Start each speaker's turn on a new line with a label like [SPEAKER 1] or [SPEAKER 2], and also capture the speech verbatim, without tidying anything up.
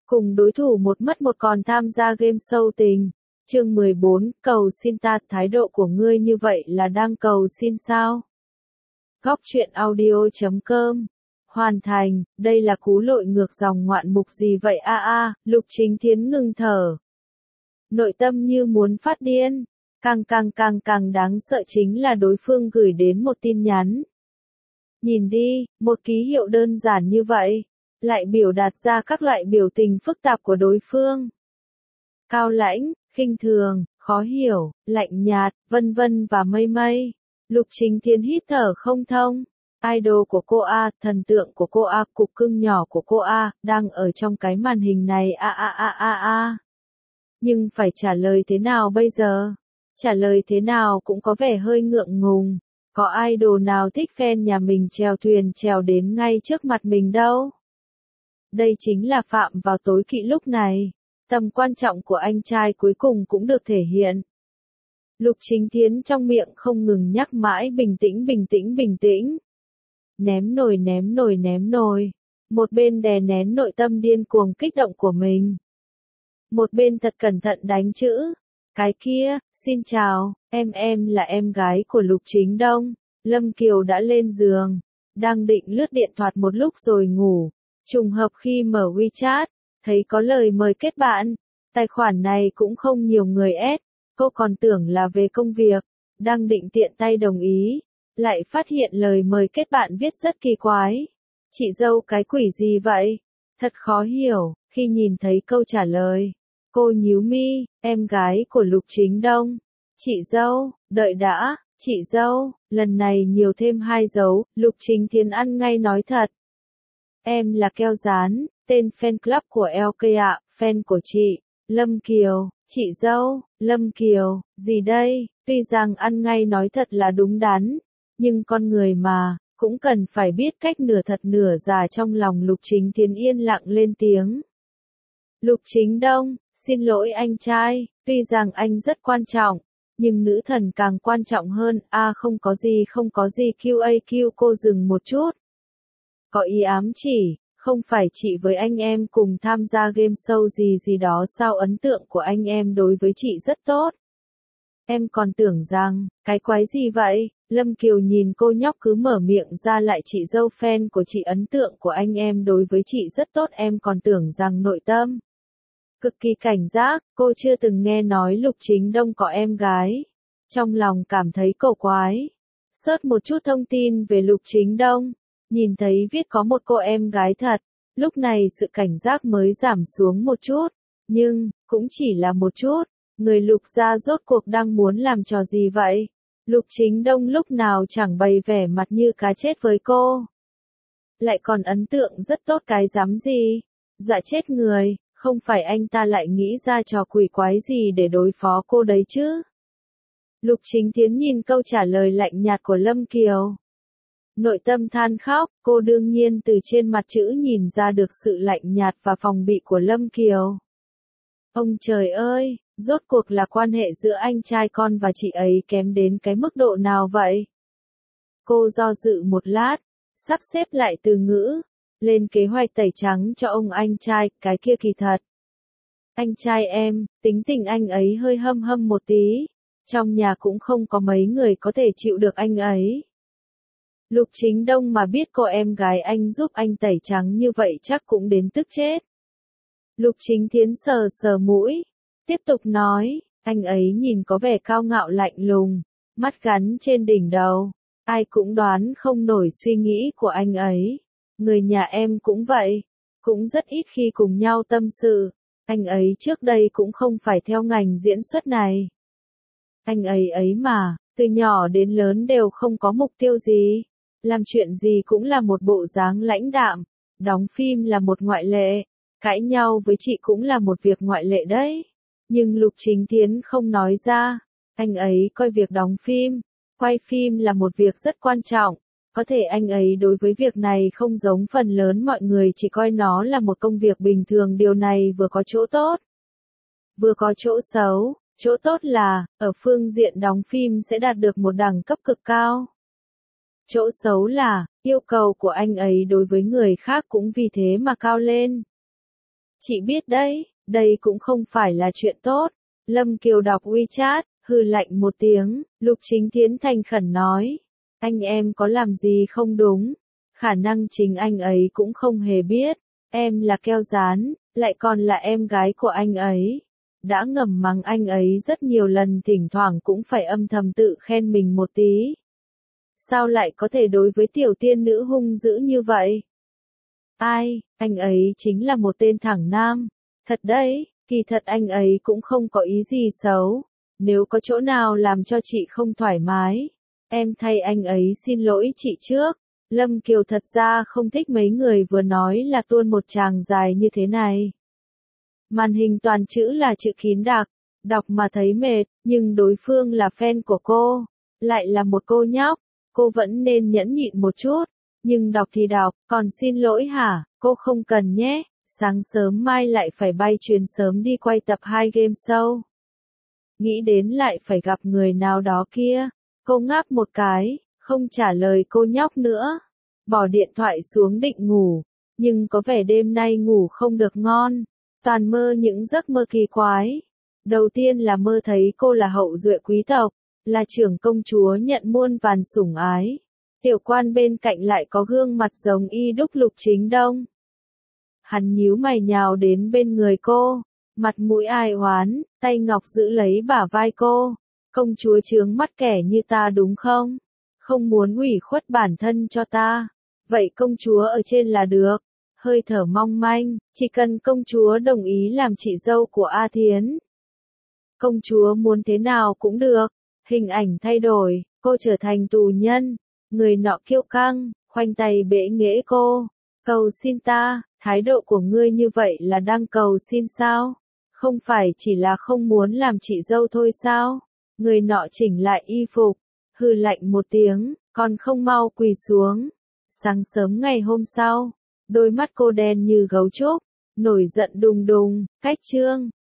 [SPEAKER 1] Cùng đối thủ một mất một còn tham gia game show tình. Chương mười bốn, cầu xin ta, thái độ của ngươi như vậy là đang cầu xin sao? Góc truyện audio chấm com. Hoàn thành, đây là cú lội ngược dòng ngoạn mục gì vậy a a, Lục Chính Thiến ngừng thở. Nội tâm như muốn phát điên, càng càng càng càng đáng sợ chính là đối phương gửi đến một tin nhắn. Nhìn đi, một ký hiệu đơn giản như vậy, lại biểu đạt ra các loại biểu tình phức tạp của đối phương. Cao lãnh, khinh thường, khó hiểu, lạnh nhạt, vân vân và mây mây. Lục Chính Thiến hít thở không thông. Idol của cô A, thần tượng của cô A, cục cưng nhỏ của cô A, đang ở trong cái màn hình này a a a a a. Nhưng phải trả lời thế nào bây giờ? Trả lời thế nào cũng có vẻ hơi ngượng ngùng. Có idol nào thích fan nhà mình chèo thuyền chèo đến ngay trước mặt mình đâu. Đây chính là phạm vào tối kỵ lúc này. Tầm quan trọng của anh trai cuối cùng cũng được thể hiện. Lục Chính Thiến trong miệng không ngừng nhắc mãi bình tĩnh bình tĩnh bình tĩnh. Ném nồi ném nồi ném nồi. Một bên đè nén nội tâm điên cuồng kích động của mình. Một bên thật cẩn thận đánh chữ. Cái kia, xin chào, em em là em gái của Lục Chính Đông. Lâm Kiều đã lên giường. Đang định lướt điện thoại một lúc rồi ngủ. Trùng hợp khi mở WeChat, thấy có lời mời kết bạn. Tài khoản này cũng không nhiều người ép. Cô còn tưởng là về công việc. Đang định tiện tay đồng ý. Lại phát hiện lời mời kết bạn viết rất kỳ quái. Chị dâu cái quỷ gì vậy? Thật khó hiểu, khi nhìn thấy câu trả lời. Cô nhíu mi, em gái của Lục Chính Đông. Chị dâu, đợi đã, chị dâu, lần này nhiều thêm hai dấu, Lục Chính Thiến ăn ngay nói thật. Em là Keo Dán, tên fan club của lờ ca ạ, fan của chị, Lâm Kiều, chị dâu, Lâm Kiều, gì đây, tuy rằng ăn ngay nói thật là đúng đắn, nhưng con người mà, cũng cần phải biết cách nửa thật nửa giả trong lòng Lục Chính Thiến yên lặng lên tiếng. Lục Chính Đông, xin lỗi anh trai, tuy rằng anh rất quan trọng, nhưng nữ thần càng quan trọng hơn, a à, không có gì không có gì quy a quy cô dừng một chút. Có ý ám chỉ, không phải chị với anh em cùng tham gia game show gì gì đó sao ấn tượng của anh em đối với chị rất tốt. Em còn tưởng rằng, cái quái gì vậy, Lâm Kiều nhìn cô nhóc cứ mở miệng ra lại chị dâu fan của chị ấn tượng của anh em đối với chị rất tốt em còn tưởng rằng nội tâm. Cực kỳ cảnh giác, cô chưa từng nghe nói Lục Chính Đông có em gái. Trong lòng cảm thấy cổ quái. Search một chút thông tin về Lục Chính Đông. Nhìn thấy viết có một cô em gái thật. Lúc này sự cảnh giác mới giảm xuống một chút. Nhưng, cũng chỉ là một chút. Người Lục gia rốt cuộc đang muốn làm trò gì vậy? Lục Chính Đông lúc nào chẳng bày vẻ mặt như cá chết với cô. Lại còn ấn tượng rất tốt cái dám gì? Dọa chết người. Không phải anh ta lại nghĩ ra trò quỷ quái gì để đối phó cô đấy chứ? Lục Chính Thiến nhìn câu trả lời lạnh nhạt của Lâm Kiều. Nội tâm than khóc, cô đương nhiên từ trên mặt chữ nhìn ra được sự lạnh nhạt và phòng bị của Lâm Kiều. Ông trời ơi, rốt cuộc là quan hệ giữa anh trai con và chị ấy kém đến cái mức độ nào vậy? Cô do dự một lát, sắp xếp lại từ ngữ. Lên kế hoạch tẩy trắng cho ông anh trai, cái kia kỳ thật. Anh trai em, tính tình anh ấy hơi hâm hâm một tí. Trong nhà cũng không có mấy người có thể chịu được anh ấy. Lục Chính Đông mà biết cô em gái anh giúp anh tẩy trắng như vậy chắc cũng đến tức chết. Lục Chính Thiến sờ sờ mũi. Tiếp tục nói, anh ấy nhìn có vẻ cao ngạo lạnh lùng. Mắt gắn trên đỉnh đầu. Ai cũng đoán không nổi suy nghĩ của anh ấy. Người nhà em cũng vậy, cũng rất ít khi cùng nhau tâm sự, anh ấy trước đây cũng không phải theo ngành diễn xuất này. Anh ấy ấy mà, từ nhỏ đến lớn đều không có mục tiêu gì, làm chuyện gì cũng là một bộ dáng lãnh đạm, đóng phim là một ngoại lệ, cãi nhau với chị cũng là một việc ngoại lệ đấy. Nhưng Lục Chính Thiến không nói ra, anh ấy coi việc đóng phim, quay phim là một việc rất quan trọng. Có thể anh ấy đối với việc này không giống phần lớn mọi người chỉ coi nó là một công việc bình thường điều này vừa có chỗ tốt. Vừa có chỗ xấu, chỗ tốt là, ở phương diện đóng phim sẽ đạt được một đẳng cấp cực cao. Chỗ xấu là, yêu cầu của anh ấy đối với người khác cũng vì thế mà cao lên. Chị biết đấy, đây cũng không phải là chuyện tốt. Lâm Kiều đọc WeChat, hừ lạnh một tiếng, Lục Chính Thiến thành khẩn nói. Anh em có làm gì không đúng? Khả năng chính anh ấy cũng không hề biết. Em là keo dán, lại còn là em gái của anh ấy. Đã ngầm mắng anh ấy rất nhiều lần, thỉnh thoảng cũng phải âm thầm tự khen mình một tí. Sao lại có thể đối với tiểu tiên nữ hung dữ như vậy? Ai, anh ấy chính là một tên thẳng nam. Thật đấy, kỳ thật anh ấy cũng không có ý gì xấu. Nếu có chỗ nào làm cho chị không thoải mái, em thay anh ấy xin lỗi chị trước. Lâm Kiều thật ra không thích mấy người vừa nói là tuôn một tràng dài như thế này. Màn hình toàn chữ là chữ kín đặc, đọc mà thấy mệt, nhưng đối phương là fan của cô, lại là một cô nhóc, cô vẫn nên nhẫn nhịn một chút, nhưng đọc thì đọc, còn xin lỗi hả, cô không cần nhé, sáng sớm mai lại phải bay chuyến sớm đi quay tập hai game show. Nghĩ đến lại phải gặp người nào đó kia, cô ngáp một cái, không trả lời cô nhóc nữa, bỏ điện thoại xuống định ngủ, nhưng có vẻ đêm nay ngủ không được ngon. Toàn mơ những giấc mơ kỳ quái. Đầu tiên là mơ thấy cô là hậu duệ quý tộc, là trưởng công chúa nhận muôn vàn sủng ái. Tiểu quan bên cạnh lại có gương mặt giống y đúc Lục Chính Đông. Hắn nhíu mày nhào đến bên người cô, mặt mũi ai oán, tay ngọc giữ lấy bả vai cô. Công chúa chướng mắt kẻ như ta đúng không? Không muốn ủy khuất bản thân cho ta. Vậy công chúa ở trên là được. Hơi thở mong manh, chỉ cần công chúa đồng ý làm chị dâu của A Thiến. Công chúa muốn thế nào cũng được. Hình ảnh thay đổi, cô trở thành tù nhân. Người nọ kiêu căng, khoanh tay bẽ nghễ cô. Cầu xin ta, thái độ của ngươi như vậy là đang cầu xin sao? Không phải chỉ là không muốn làm chị dâu thôi sao? Người nọ chỉnh lại y phục, hừ lạnh một tiếng, còn không mau quỳ xuống. Sáng sớm ngày hôm sau, đôi mắt cô đen như gấu trúc, nổi giận đùng đùng, cách chương.